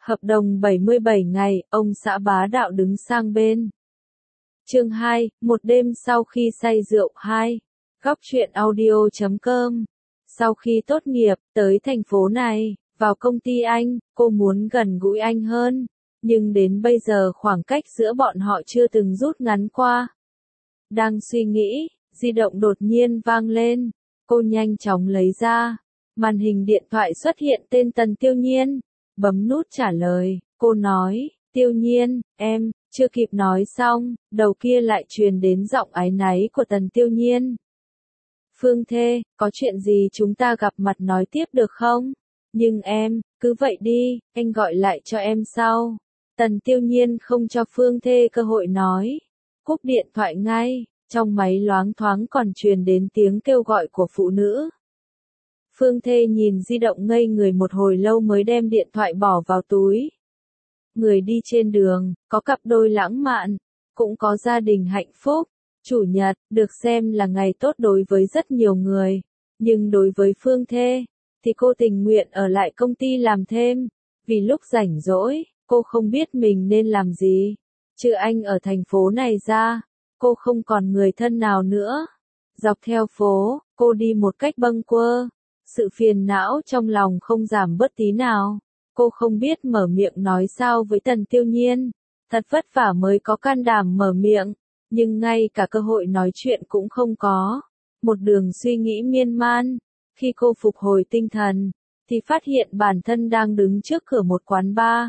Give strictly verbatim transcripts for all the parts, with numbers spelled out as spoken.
Hợp đồng bảy mươi bảy ngày, ông xã bá đạo đứng sang bên. Chương hai, một đêm sau khi say rượu hai. Góc truyện audio chấm com. Sau khi tốt nghiệp, tới thành phố này, vào công ty anh, cô muốn gần gũi anh hơn. Nhưng đến bây giờ khoảng cách giữa bọn họ chưa từng rút ngắn qua. Đang suy nghĩ, di động đột nhiên vang lên. Cô nhanh chóng lấy ra. Màn hình điện thoại xuất hiện tên Tần Tiêu Nhiên. Bấm nút trả lời, cô nói, Tiêu Nhiên, em, chưa kịp nói xong, đầu kia lại truyền đến giọng áy náy của Tần Tiêu Nhiên. Phương Thê, có chuyện gì chúng ta gặp mặt nói tiếp được không? Nhưng em, cứ vậy đi, anh gọi lại cho em sau. Tần Tiêu Nhiên không cho Phương Thê cơ hội nói. Cúp điện thoại ngay, trong máy loáng thoáng còn truyền đến tiếng kêu gọi của phụ nữ. Phương Thê nhìn di động ngây người một hồi lâu mới đem điện thoại bỏ vào túi. Người đi trên đường, có cặp đôi lãng mạn, cũng có gia đình hạnh phúc. Chủ nhật, được xem là ngày tốt đối với rất nhiều người. Nhưng đối với Phương Thê, thì cô tình nguyện ở lại công ty làm thêm. Vì lúc rảnh rỗi, cô không biết mình nên làm gì. Trừ anh ở thành phố này ra, cô không còn người thân nào nữa. Dọc theo phố, cô đi một cách bâng quơ. Sự phiền não trong lòng không giảm bớt tí nào. Cô không biết mở miệng nói sao với Tần Tiêu Nhiên. Thật vất vả mới có can đảm mở miệng. Nhưng ngay cả cơ hội nói chuyện cũng không có. Một đường suy nghĩ miên man. Khi cô phục hồi tinh thần, thì phát hiện bản thân đang đứng trước cửa một quán bar.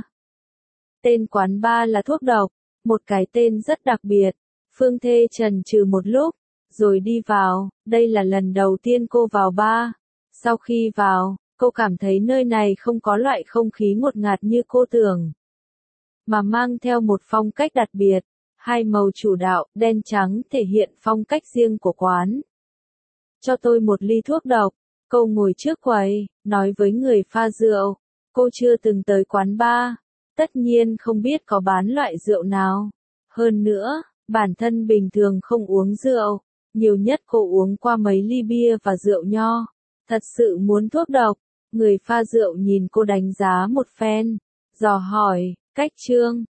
Tên quán bar là Thuốc Độc. Một cái tên rất đặc biệt. Phương Thê chần chừ một lúc, rồi đi vào. Đây là lần đầu tiên cô vào bar. Sau khi vào, cô cảm thấy nơi này không có loại không khí ngột ngạt như cô tưởng, mà mang theo một phong cách đặc biệt. Hai màu chủ đạo, đen trắng thể hiện phong cách riêng của quán. Cho tôi một ly thuốc độc. Cô ngồi trước quầy, nói với người pha rượu. Cô chưa từng tới quán bar, tất nhiên không biết có bán loại rượu nào. Hơn nữa, bản thân bình thường không uống rượu, nhiều nhất cô uống qua mấy ly bia và rượu nho. Thật sự muốn thuốc độc, người pha rượu nhìn cô đánh giá một phen, dò hỏi, Cách Trương,